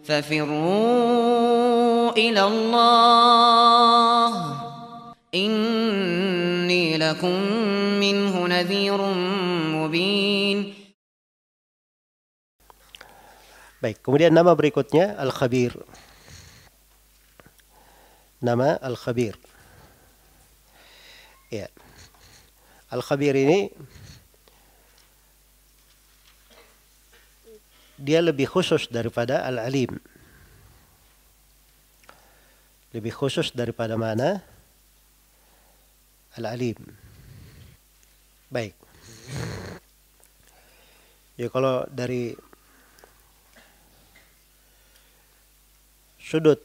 ففروا إلى الله إني لكم منه نذير مبين. Baik, kemudian nama berikutnya Al-Khabir. Nama Al-Khabir. Ya. Al-Khabir ini dia lebih khusus daripada Al-Alim. Lebih khusus daripada mana? Al-Alim. Baik. Ya kalau dari sudut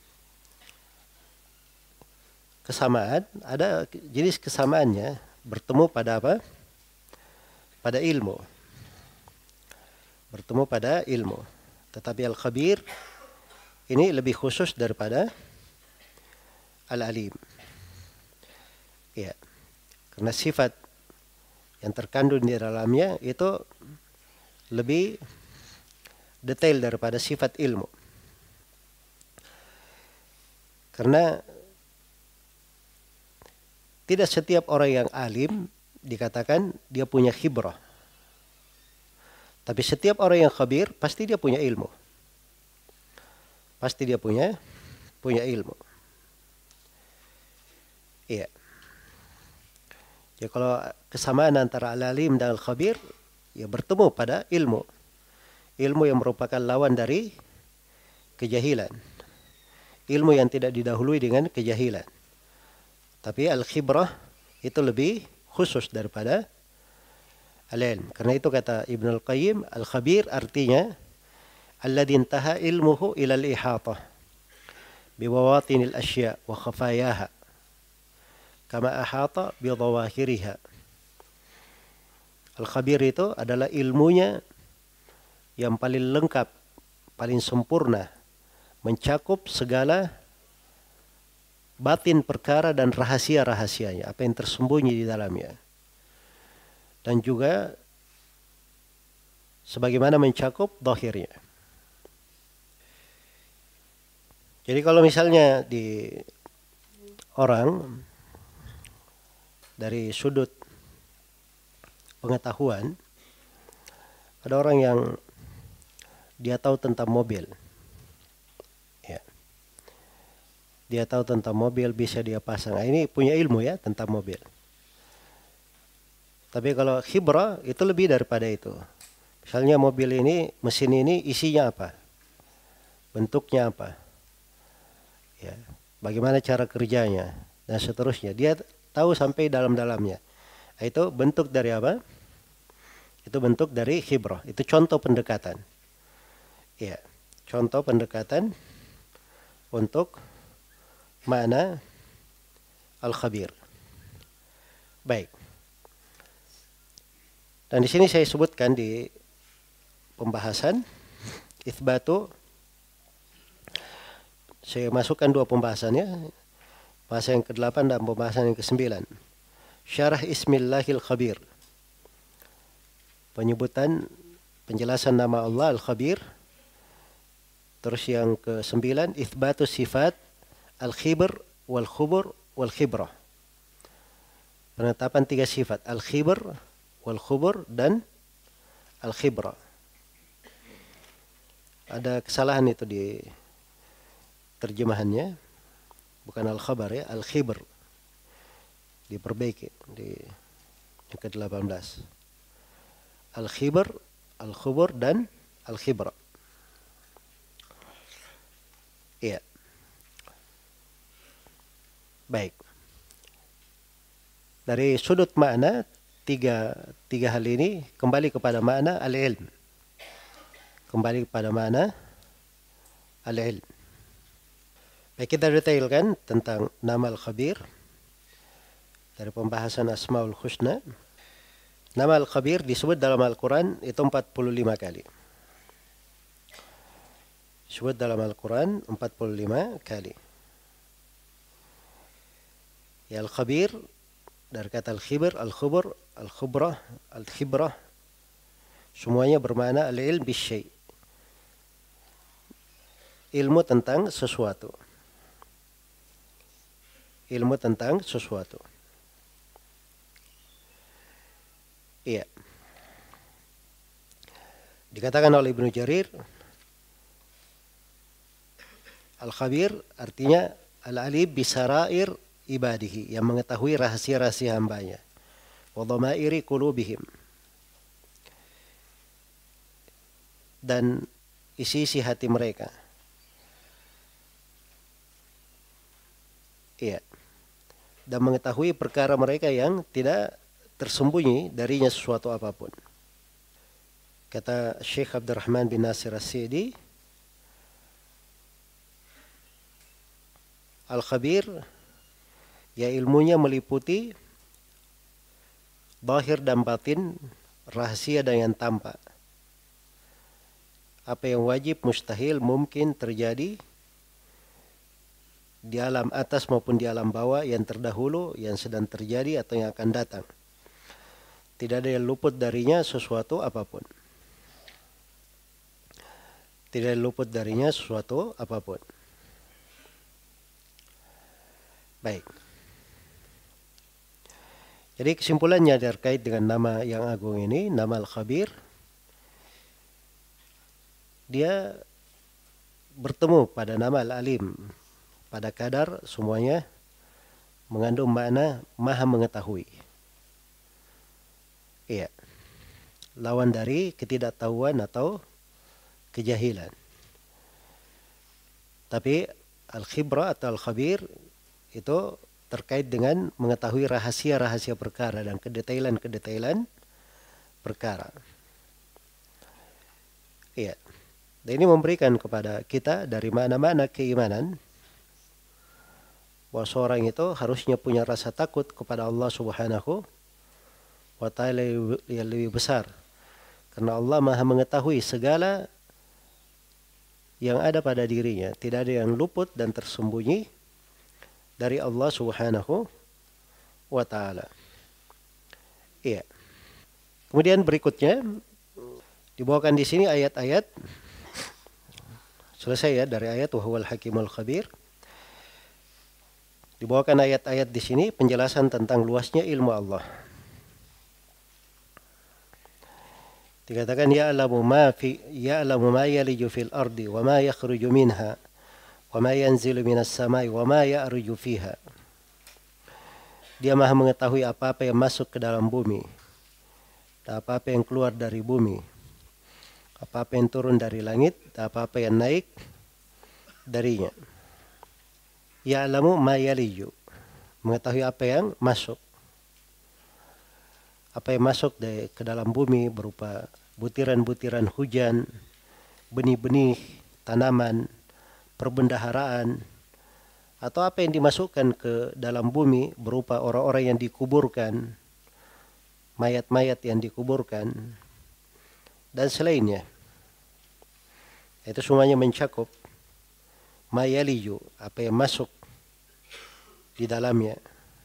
kesamaan, ada jenis kesamaannya bertemu pada apa? Pada ilmu. Bertemu pada ilmu. Tetapi Al-Khabir ini lebih khusus daripada Al-Alim. Ya. Karena sifat yang terkandung di dalamnya itu lebih detail daripada sifat ilmu. Karena tidak setiap orang yang alim dikatakan dia punya khibrah. Tapi setiap orang yang khabir pasti dia punya ilmu. Pasti dia punya ilmu. Iya. Ya kalau kesamaan antara al-alim dan al-khabir ya bertemu pada ilmu. Ilmu yang merupakan lawan dari kejahilan. Ilmu yang tidak didahului dengan kejahilan. Tapi al-khibrah itu lebih khusus daripada al-ilm. Karena itu kata Ibnu Al-Qayyim, al-khabir artinya alladhi intaha ilmuhu ila al-ihatah biwawatinil asya' wa khafayaha kama ahata bi dhawahiriha. Al-khabir itu adalah ilmunya yang paling lengkap, paling sempurna, mencakup segala batin perkara dan rahasia-rahasianya, apa yang tersembunyi di dalamnya. Dan juga sebagaimana mencakup zahirnya. Jadi kalau misalnya di orang dari sudut pengetahuan, ada orang yang dia tahu tentang mobil. Ya. Dia tahu tentang mobil, bisa dia pasang. Nah, ini punya ilmu ya tentang mobil. Tapi kalau khibrah itu lebih daripada itu. Misalnya mobil ini, mesin ini isinya apa? Bentuknya apa? Ya, bagaimana cara kerjanya dan seterusnya. Dia tahu sampai dalam-dalamnya. Itu bentuk dari apa? Itu bentuk dari khibrah. Itu contoh pendekatan. Ya, contoh pendekatan untuk makna al-khabir. Baik. Dan di sini saya sebutkan di pembahasan itsbatu, saya masukkan dua pembahasannya, pembahasan yang ke-8 dan pembahasan yang ke-9. Syarah Ismillahil Khabir. Penyebutan penjelasan nama Allah Al-Khabir. Terus yang ke-9 itsbatu sifat al-khibr wal khubur wal khibrah. Penetapan 3 sifat, al-khibr, wal khubur dan al-khibrah. Ada kesalahan itu di terjemahannya, bukan al-khabar ya, al-khibr. Diperbaiki di yang ke-18. Al-khibr, al-khubur dan al-khibrah. Iya. Baik. Dari sudut makna tiga hal ini kembali kepada makna al-ilm. Kembali kepada makna al-ilm. Baik, kita detailkan tentang nama al-khabir dari pembahasan Asmaul Husna. Nama al-khabir disebut dalam Al-Quran itu 45 kali. Disebut dalam Al-Quran 45 kali. Ya, al-khabir dari kata al-khibr, al-khubur, al-khubrah, al-khibrah, semuanya bermakna al-ilm bisyai'. ilmu tentang sesuatu. Ilmu tentang sesuatu. Iya. Dikatakan oleh Ibnu Jarir, Al-Khabir artinya al-alim bisarair ibadihi, yang mengetahui rahasia-rahasia hambanya. Wa dhamairi qulubihim, dan isi-isi hati mereka. Iya. Dan mengetahui perkara mereka yang tidak tersembunyi darinya sesuatu apapun. Kata Syekh Abdurrahman bin Nasir As-Sa'di, Al-Khabir, ya ilmunya meliputi zahir dan batin, rahasia dan yang tampak. Apa yang wajib, mustahil, mungkin terjadi di alam atas maupun di alam bawah, yang terdahulu, yang sedang terjadi atau yang akan datang. Tidak ada yang luput darinya sesuatu apapun. Tidak luput darinya sesuatu apapun. Baik. Jadi kesimpulannya terkait dengan nama yang agung ini, nama Al-Khabir, dia bertemu pada nama Al-Alim, pada kadar semuanya mengandung makna maha mengetahui. Iya. Lawan dari ketidaktahuan atau kejahilan. Tapi Al-Khibra atau Al-Khabir itu terkait dengan mengetahui rahasia-rahasia perkara dan kedetailan-kedetailan perkara. Iya. Dan ini memberikan kepada kita dari mana-mana keimanan bahwa seorang itu harusnya punya rasa takut kepada Allah Subhanahu wa ta'ala yang lebih besar. Karena Allah maha mengetahui segala yang ada pada dirinya. Tidak ada yang luput dan tersembunyi dari Allah Subhanahu wa ta'ala. Iya. Kemudian berikutnya dibawakan di sini ayat-ayat. Selesai ya dari ayat wa huwal hakimul khabir. Dibawakan ayat-ayat di sini penjelasan tentang luasnya ilmu Allah. Dikatakan ya'lamu ma yaliju fil ardi wa ma yakhruju minha wa ma yanzilu minas samai wa ma ya'ruju fiha. Dia maha mengetahui apa-apa yang masuk ke dalam bumi dan apa-apa yang keluar dari bumi, apa-apa yang turun dari langit dan apa-apa yang naik darinya. Ya'lamu ma yaliju, mengetahui apa yang masuk. Apa yang masuk ke dalam bumi berupa butiran-butiran hujan, benih-benih, tanaman, perbendaharaan, atau apa yang dimasukkan ke dalam bumi berupa orang-orang yang dikuburkan, mayat-mayat yang dikuburkan, dan selainnya. Itu semuanya mencakup mayaliju, apa yang masuk di dalamnya.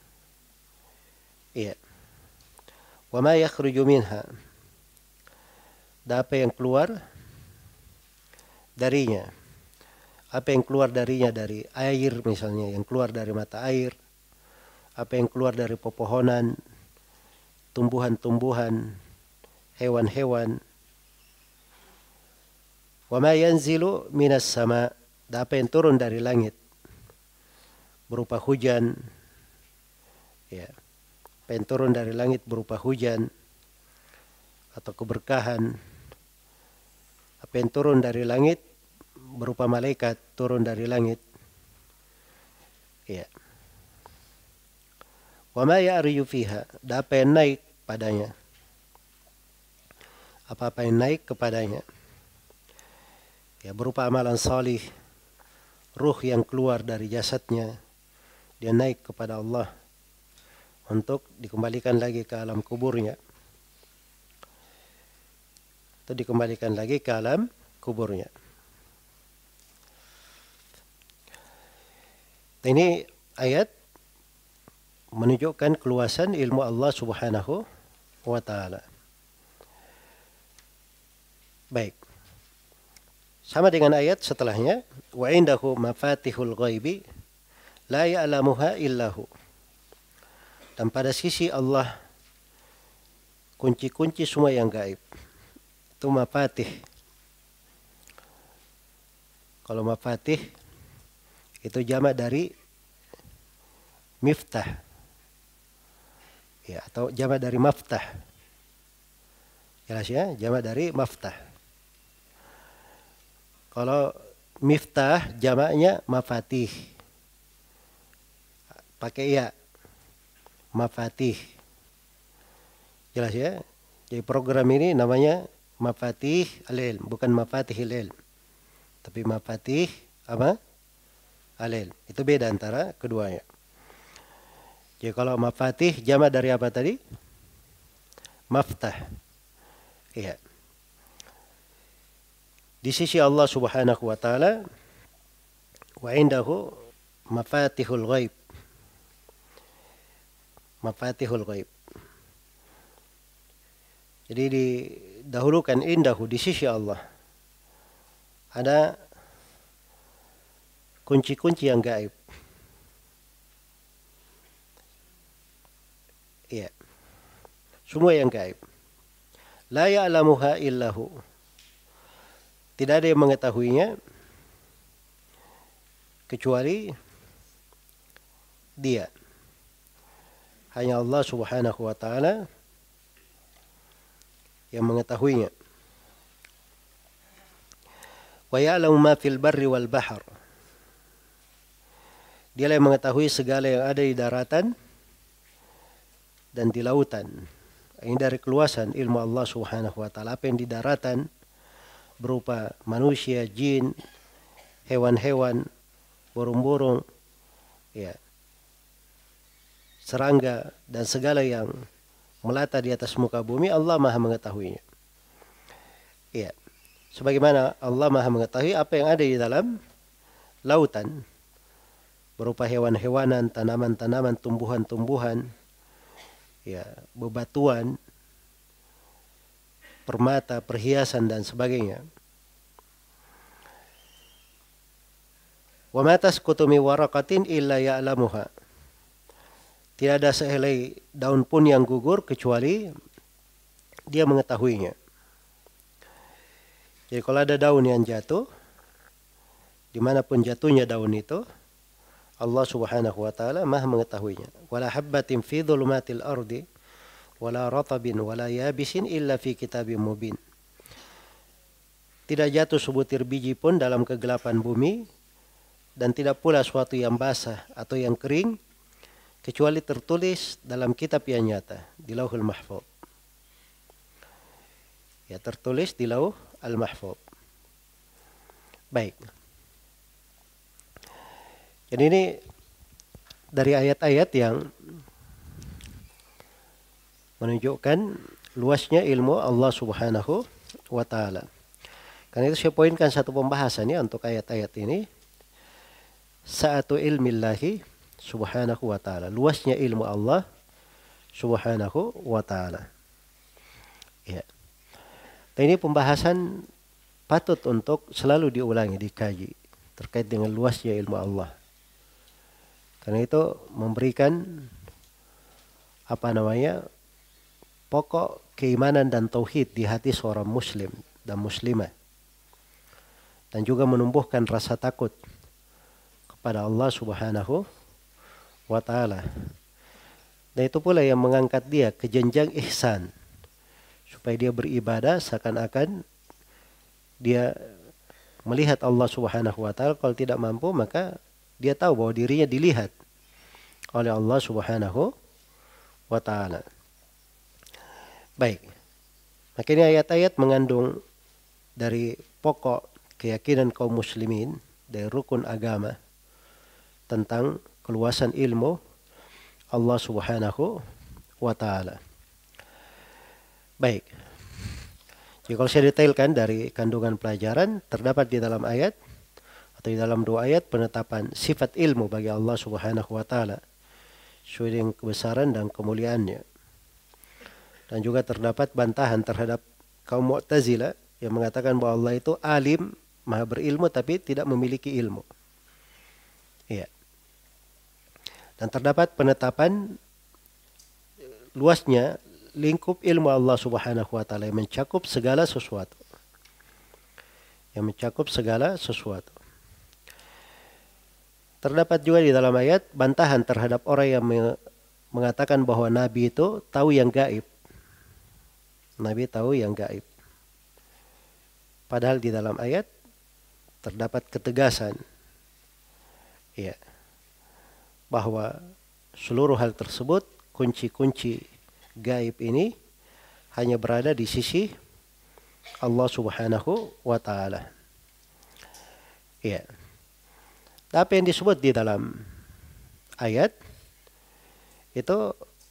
Iya. Wa ma yakhruju minha, dan apa yang keluar darinya. Apa yang keluar darinya dari air misalnya, yang keluar dari mata air. Apa yang keluar dari pepohonan, tumbuhan-tumbuhan, hewan-hewan. Wa ma yanzilu minas sama, dan apa yang turun dari langit berupa hujan. Ya. Apa yang turun dari langit berupa hujan atau keberkahan. Apa yang turun dari langit berupa malaikat turun dari langit. Ya. Wa ma ya'riju fiha, dan apa yang naik padanya. Apa-apa yang naik kepadanya. Ya, berupa amalan salih, ruh yang keluar dari jasadnya, dia naik kepada Allah untuk dikembalikan lagi ke alam kuburnya. Atau dikembalikan lagi ke alam kuburnya. Ini ayat menunjukkan keluasan ilmu Allah Subhanahu wa ta'ala. Baik. Sama dengan ayat setelahnya, wa indahu mafatihul ghaibi la ya'lamuha illahu. Dan pada sisi Allah kunci-kunci semua yang gaib. Itu mafatih. Kalau mafatih itu jamak dari miftah. Ya, atau jamak dari maftah. Jelas ya, jamak dari maftah. Kalau miftah jamaknya mafatih. Pakai ya. Mafatih. Jelas ya? Jadi program ini namanya Mafatih Al-Ilm, bukan Mafatihil Ilm. Tapi Mafatih apa? Al-Ilm. Itu beda antara keduanya. Jadi kalau Mafatih jamak dari apa tadi? Maftah. Iya. Di sisi Allah Subhanahu wa taala wa indahu mafatihul ghaib. Mafatihul ghaib. Jadi didahulukan indahu di sisi Allah. Ada kunci-kunci yang gaib. Iya. Semua yang gaib. La ya'lamuha illahu. Tidak ada yang mengetahuinya kecuali Dia. Hanya Allah Subhanahu wa taala yang mengetahuinya. Wa ya'lamu ma fil barri wal bahr. Dia yang mengetahui segala yang ada di daratan dan di lautan. Ini dari keluasan ilmu Allah Subhanahu wa taala. Apa yang di daratan berupa manusia, jin, hewan-hewan, burung-burung, ya, serangga dan segala yang melata di atas muka bumi, Allah Maha mengetahuinya. Ya. Sebagaimana Allah Maha mengetahui apa yang ada di dalam lautan berupa hewan-hewanan, tanaman-tanaman, tumbuhan-tumbuhan, ya, bebatuan, permata, perhiasan dan sebagainya. Wa ma tasqutu min waraqatin illa ya'lamuha. Tidak ada sehelai daun pun yang gugur kecuali Dia mengetahuinya. Jadi kalau ada daun yang jatuh, dimanapun jatuhnya daun itu, Allah Subhanahu wa taala Maha mengetahuinya. Wala habbatin fi dhulumatil ardi wala ratabin wala yabisin illa fi kitabim mubin. Tidak jatuh sebutir biji pun dalam kegelapan bumi dan tidak pula suatu yang basah atau yang kering kecuali tertulis dalam kitab yang nyata di Lauhul Mahfuz. Ya, tertulis di Lauh Al-Mahfuz. Baik. Jadi ini dari ayat-ayat yang menunjukkan luasnya ilmu Allah Subhanahu wa taala. Karena itu saya poinkan satu pembahasan ya untuk ayat-ayat ini. Sa'atu ilmillahi Subhanahu wa ta'ala. Luasnya ilmu Allah Subhanahu wa ta'ala. Ya. Dan ini pembahasan patut untuk selalu diulangi, dikaji terkait dengan luasnya ilmu Allah. Karena itu memberikan pokok keimanan dan tauhid di hati seorang muslim dan muslimah. Dan juga menumbuhkan rasa takut kepada Allah Subhanahu wa ta'ala. Dan itu pula yang mengangkat dia ke jenjang ihsan. Supaya dia beribadah seakan-akan dia melihat Allah Subhanahu wa ta'ala. Kalau tidak mampu maka dia tahu bahwa dirinya dilihat oleh Allah Subhanahu wa ta'ala. Baik. Maka ini ayat-ayat mengandung dari pokok keyakinan kaum muslimin dari rukun agama tentang keluasan ilmu Allah Subhanahu wa ta'ala. Baik. Jadi kalau saya detailkan dari kandungan pelajaran, terdapat di dalam ayat atau di dalam dua ayat penetapan sifat ilmu bagi Allah Subhanahu wa ta'ala sesuai dengan kebesaran dan kemuliaannya. Dan juga terdapat bantahan terhadap kaum Mu'tazilah yang mengatakan bahwa Allah itu alim maha berilmu tapi tidak memiliki ilmu. Iya. Dan terdapat penetapan luasnya lingkup ilmu Allah Subhanahu wa taala yang mencakup segala sesuatu. Yang mencakup segala sesuatu. Terdapat juga di dalam ayat bantahan terhadap orang yang mengatakan bahwa Nabi itu tahu yang gaib. Nabi tahu yang gaib. Padahal di dalam ayat terdapat ketegasan, ya, bahwa seluruh hal tersebut, kunci-kunci gaib ini hanya berada di sisi Allah Subhanahu wa taala. Ya. Tapi yang disebut di dalam ayat itu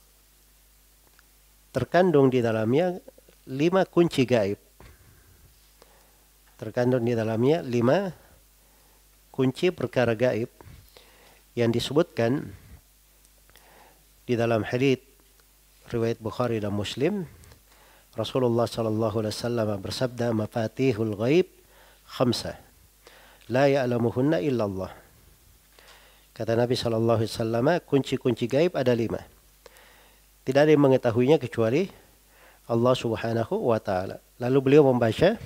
terkandung di dalamnya 5 kunci gaib. Terkandung di dalamnya 5 kunci perkara gaib yang disebutkan di dalam hadits riwayat Bukhari dan Muslim. Rasulullah sallallahu alaihi wasallam bersabda, "Mafatihul ghaib khamsah, la ya'lamuhunna illallah." Kata Nabi sallallahu alaihi wasallam, kunci-kunci gaib ada 5. Tidak ada yang mengetahuinya kecuali Allah Subhanahu wa taala. Lalu beliau membaca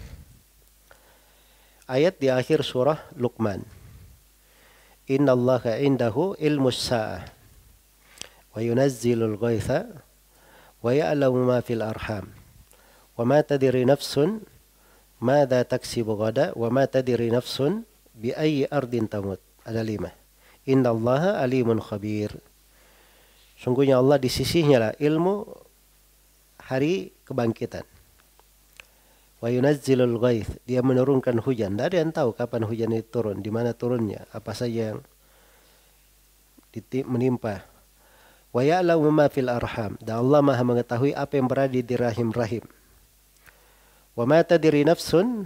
ayat di akhir surah Luqman. Innallaha indahu ilmus sa'ah wa yunazzilul ghaitha wa ya'lamu ma fil arham wa ma tadri nafsun madza taksibu ghada wa ma tadri nafsun bi ayyi ardin tamut. Ada 5. Innallaha alimun khabir. Sungguhnya Allah di sisinya lah ilmu hari kebangkitan. Wa yunazzilul ghaith, dia menurunkan hujan. Tidak ada yang tahu kapan hujan itu turun, di mana turunnya, apa saja yang menimpa. Wa ya'lamu ma fil arham, dan Allah Maha mengetahui apa yang berada di rahim-rahim. Wa ma tadri nafsun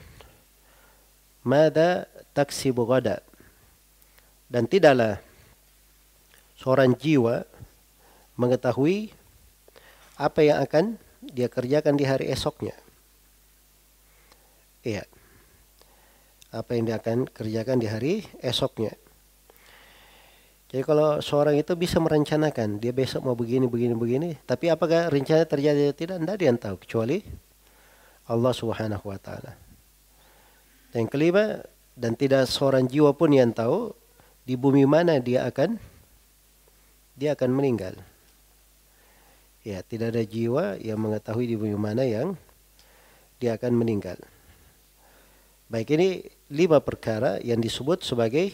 madza taksibu ghada, dan tidaklah seorang jiwa mengetahui apa yang akan dia kerjakan di hari esoknya. Iya. Apa yang dia akan kerjakan di hari esoknya. Jadi kalau seorang itu bisa merencanakan, dia besok mau begini, tapi apakah rencana terjadi atau tidak, tidak ada yang tahu kecuali Allah Subhanahu wa taala. Dan yang kelima, dan tidak seorang jiwa pun yang tahu di bumi mana dia akan meninggal. Ya, tidak ada jiwa yang mengetahui di bumi mana yang dia akan meninggal. Baik, ini 5 perkara yang disebut sebagai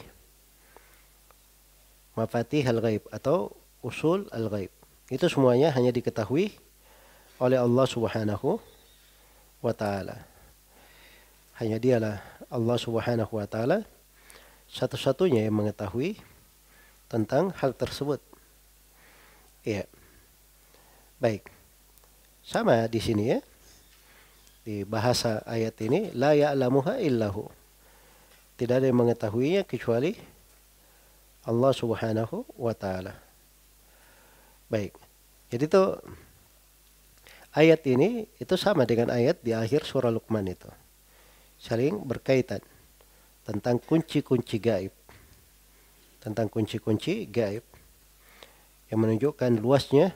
mafatih al-ghaib atau usul al-ghaib. Itu semuanya hanya diketahui oleh Allah Subhanahu wa taala. Hanya dialah Allah Subhanahu wa taala satu-satunya yang mengetahui tentang hal tersebut. Iya. Baik. Sama di sini ya. Di bahasa ayat ini, la ya'lamuha illahu. Tidak ada yang mengetahuinya kecuali Allah Subhanahu wa taala. Baik. Jadi itu ayat ini itu sama dengan ayat di akhir surah Luqman itu. Saling berkaitan tentang kunci-kunci gaib. Tentang kunci-kunci gaib yang menunjukkan luasnya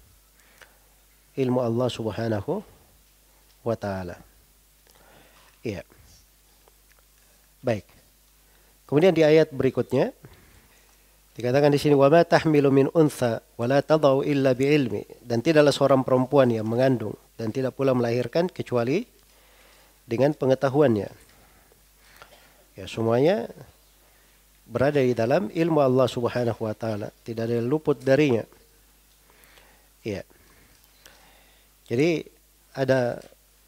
ilmu Allah Subhanahu wa ta'ala. Iya. Baik. Kemudian di ayat berikutnya dikatakan di sini, wa ma tahmilu min untha wa la tadau illa bi ilmi, dan tidaklah seorang perempuan yang mengandung dan tidak pula melahirkan kecuali dengan pengetahuannya. Ya, semuanya berada di dalam ilmu Allah Subhanahu wa taala, tidak ada yang luput darinya. Iya. Jadi ada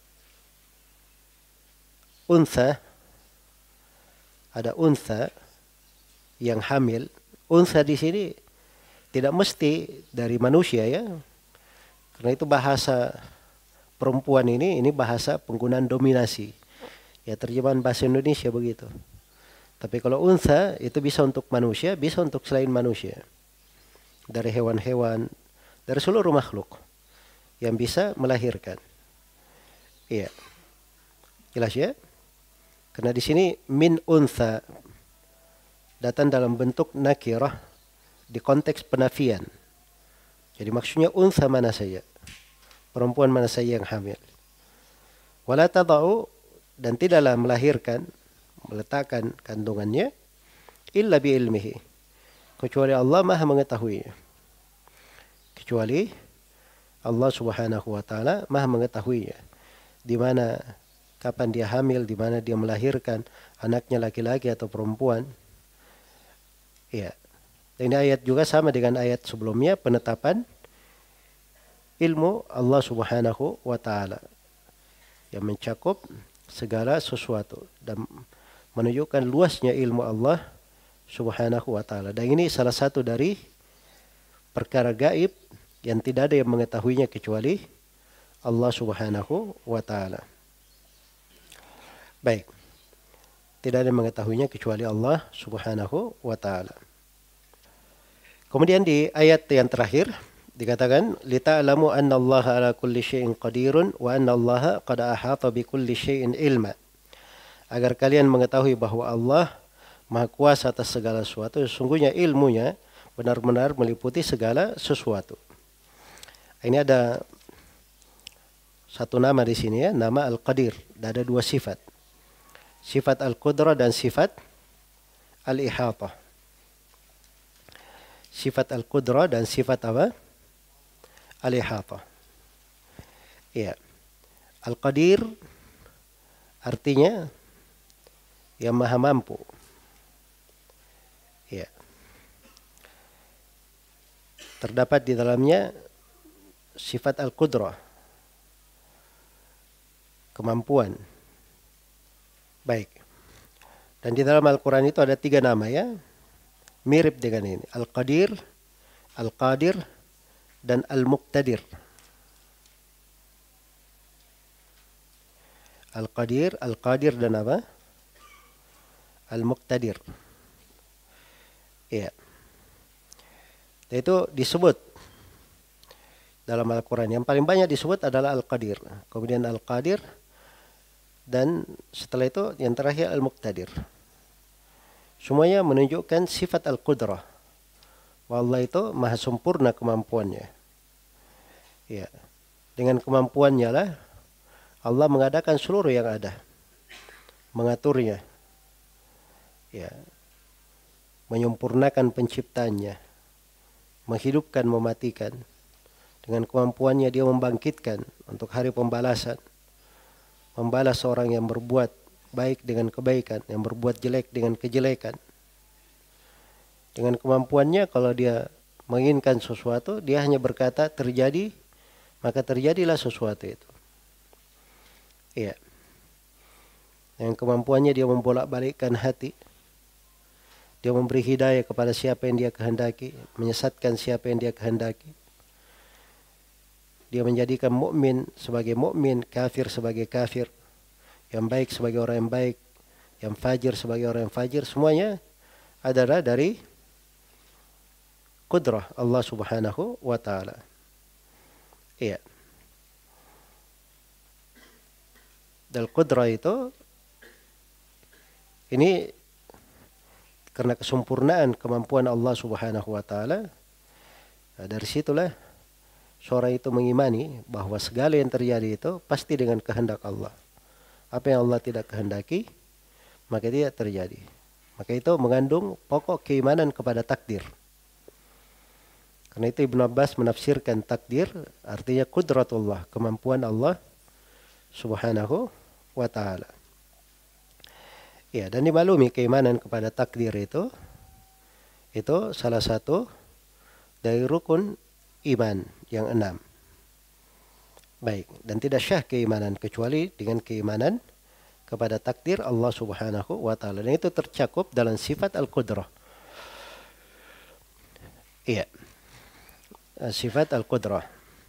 untha yang hamil. Untha di sini tidak mesti dari manusia ya. Karena itu bahasa perempuan ini bahasa penggunaan dominasi. Ya, terjemahan bahasa Indonesia begitu. Tapi kalau untha itu bisa untuk manusia, bisa untuk selain manusia. Dari hewan-hewan, dari seluruh makhluk yang bisa melahirkan. Iya. Jelas ya? Karena di sini min untha datang dalam bentuk nakirah di konteks penafian. Jadi maksudnya untha mana saja, perempuan mana saja yang hamil. Wala tada'u, dan tidaklah melahirkan, meletakkan kandungannya, illa bi ilmihi, kecuali Allah Maha mengetahuinya. Kecuali Allah Subhanahu wa taala Maha mengetahuinya. Di mana, kapan dia hamil, di mana dia melahirkan, anaknya laki-laki atau perempuan. Ya. Dan ini ayat juga sama dengan ayat sebelumnya, penetapan ilmu Allah Subhanahu wa taala yang mencakup segala sesuatu dan menunjukkan luasnya ilmu Allah Subhanahu wa taala. Dan ini salah satu dari perkara gaib yang tidak ada yang mengetahuinya kecuali Allah Subhanahu wa taala. Baik. Tidak ada yang mengetahuinya kecuali Allah Subhanahu wa taala. Kemudian di ayat yang terakhir dikatakan lita'lamu anna Allah ala kulli syai'in qadirun wa anna Allah qad ahata bi kulli syai'in ilma. Agar kalian mengetahui bahwa Allah Maha kuasa atas segala sesuatu, sesungguhnya ilmunya benar-benar meliputi segala sesuatu. Ini ada satu nama di sini ya, nama Al-Qadir. Ada dua sifat. Sifat Al-Qudrah dan sifat Al-Ihatah. Sifat Al-Qudrah dan sifat apa? Al-Ihatah. Ya. Al-Qadir artinya yang maha mampu. Ya. Terdapat di dalamnya sifat Al-Qudrah, kemampuan. Baik. Dan di dalam Al-Quran itu ada 3 nama ya, mirip dengan ini. Al-Qadir, Al-Qadir, dan Al-Muqtadir. Al-Qadir, Al-Qadir, dan apa? Al-Muqtadir. Ya. Itu disebut dalam Al-Quran. Yang paling banyak disebut adalah Al-Qadir. Kemudian Al-Qadir. Dan setelah itu yang terakhir Al-Muqtadir. Semuanya menunjukkan sifat Al-Qudrah. Allah itu maha sempurna kemampuannya. Ya. Dengan kemampuannya lah Allah mengadakan seluruh yang ada. Mengaturnya. Ya. Menyempurnakan penciptanya. Menghidupkan, mematikan. Dengan kemampuannya dia membangkitkan untuk hari pembalasan. Membalas orang yang berbuat baik dengan kebaikan, yang berbuat jelek dengan kejelekan. Dengan kemampuannya kalau dia menginginkan sesuatu, dia hanya berkata terjadi, maka terjadilah sesuatu itu. Iya. Dengan kemampuannya dia membolak-balikkan hati. Dia memberi hidayah kepada siapa yang dia kehendaki, menyesatkan siapa yang dia kehendaki. Dia menjadikan mukmin sebagai mukmin, kafir sebagai kafir, yang baik sebagai orang yang baik, yang fajir sebagai orang yang fajir. Semuanya adalah dari qudrah Allah Subhanahu wa taala. Iya. Dan qudrah itu ini karena kesempurnaan kemampuan Allah Subhanahu wa taala. Nah, dari situlah seorang itu mengimani bahwa segala yang terjadi itu pasti dengan kehendak Allah. Apa yang Allah tidak kehendaki, maka tidak terjadi. Maka itu mengandung pokok keimanan kepada takdir. Karena itu Ibnu Abbas menafsirkan takdir artinya qudratullah, kemampuan Allah Subhanahu wa taala. Ya, dan dimaklumi keimanan kepada takdir itu salah satu dari rukun iman yang 6. Baik, dan tidak syah keimanan kecuali dengan keimanan kepada takdir Allah Subhanahu wa taala. Dan itu tercakup dalam sifat Al-Qudrah. Iya. Sifat Al-Qudrah.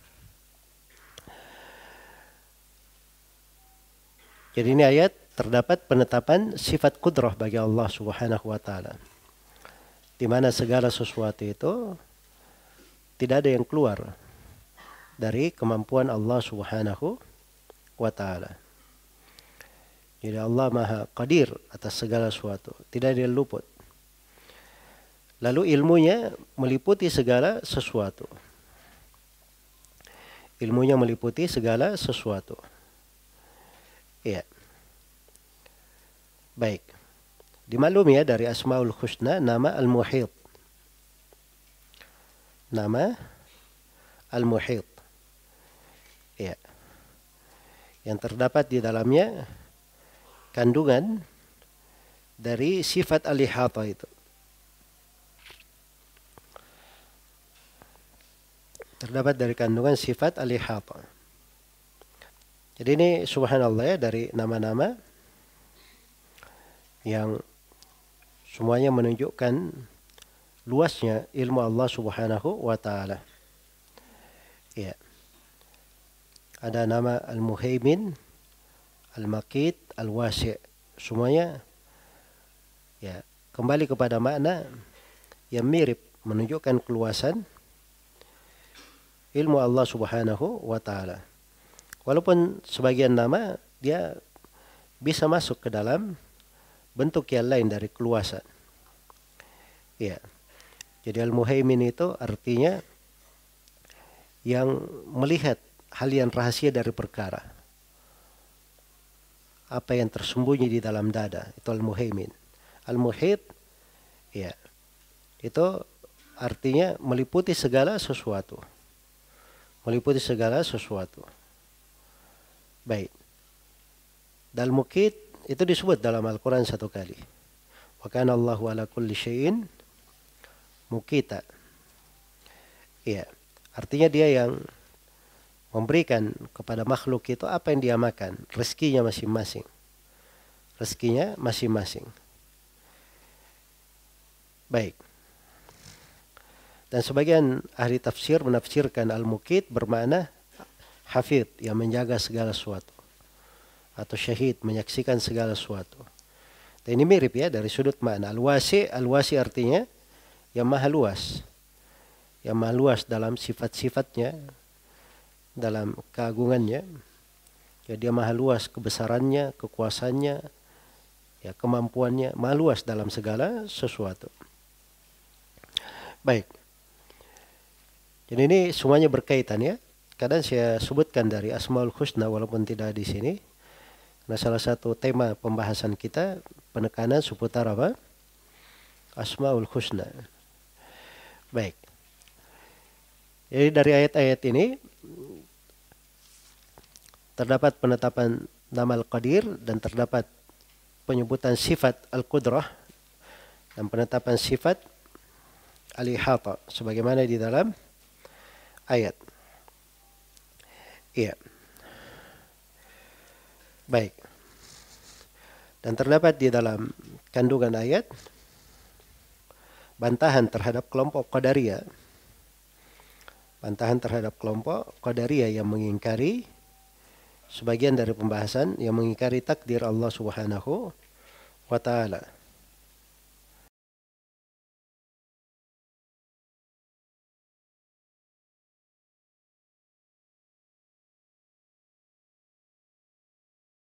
Jadi ini ayat terdapat penetapan sifat qudrah bagi Allah Subhanahu wa taala. Di mana segala sesuatu itu tidak ada yang keluar dari kemampuan Allah Subhanahu wa taala. Jadi Allah Maha Qadir atas segala sesuatu, tidak ada yang luput. Lalu ilmunya meliputi segala sesuatu. Ilmunya meliputi segala sesuatu. Iya. Baik. Dimaklumi ya dari Asmaul Husna nama Al-Muhit. Nama Al-Muhit. Iya. Yang terdapat di dalamnya kandungan dari sifat al-ihata itu. Terdapat dari kandungan sifat al-ihata. Jadi ini subhanallah ya, dari nama-nama yang semuanya menunjukkan luasnya ilmu Allah Subhanahu wa taala. Ya. Ada nama Al-Muhaimin, Al-Maqit, Al-Wasi'. Semuanya ya kembali kepada makna yang mirip, menunjukkan keluasan ilmu Allah Subhanahu wa taala. Walaupun sebagian nama dia bisa masuk ke dalam bentuk yang lain dari keluasan. Ya. Jadi Al-Muhaimin itu artinya yang melihat hal yang rahasia dari perkara. Apa yang tersembunyi di dalam dada, itu Al-Muhaimin. Al-Muhit, ya, itu artinya meliputi segala sesuatu. Meliputi segala sesuatu. Baik. Dan Al-Muqit itu disebut dalam Al-Quran satu kali. Wa kana Allahu ala kulli syai'in muqita. Ya, artinya dia yang memberikan kepada makhluk itu apa yang dia makan, rezekinya masing-masing. Rezekinya masing-masing. Baik. Dan sebagian ahli tafsir menafsirkan al-muqit bermakna hafid, yang menjaga segala sesuatu. Atau syahid, menyaksikan segala sesuatu. Dan ini mirip ya dari sudut makna. Al-wasi, al-wasi artinya yang maha luas. Yang maha luas dalam sifat-sifatnya, dalam keagungannya. Ya, dia maha luas kebesarannya, kekuasaannya, ya, kemampuannya, maha luas dalam segala sesuatu. Baik. Jadi ini semuanya berkaitan ya. Kadang saya sebutkan dari Asmaul Husna walaupun tidak di sini. Nah, salah satu tema pembahasan kita penekanan seputar apa? Asmaul Husna. Baik. Jadi dari ayat-ayat ini terdapat penetapan nama Al-Qadir dan terdapat penyebutan sifat Al-Qudrah dan penetapan sifat Al-Ihata sebagaimana di dalam ayat. Iya. Baik. Dan terdapat di dalam kandungan ayat bantahan terhadap kelompok Qadariyah. Bantahan terhadap kelompok Qadariyah yang mengingkari sebagian dari pembahasan yang mengingkari takdir Allah Subhanahu wa taala.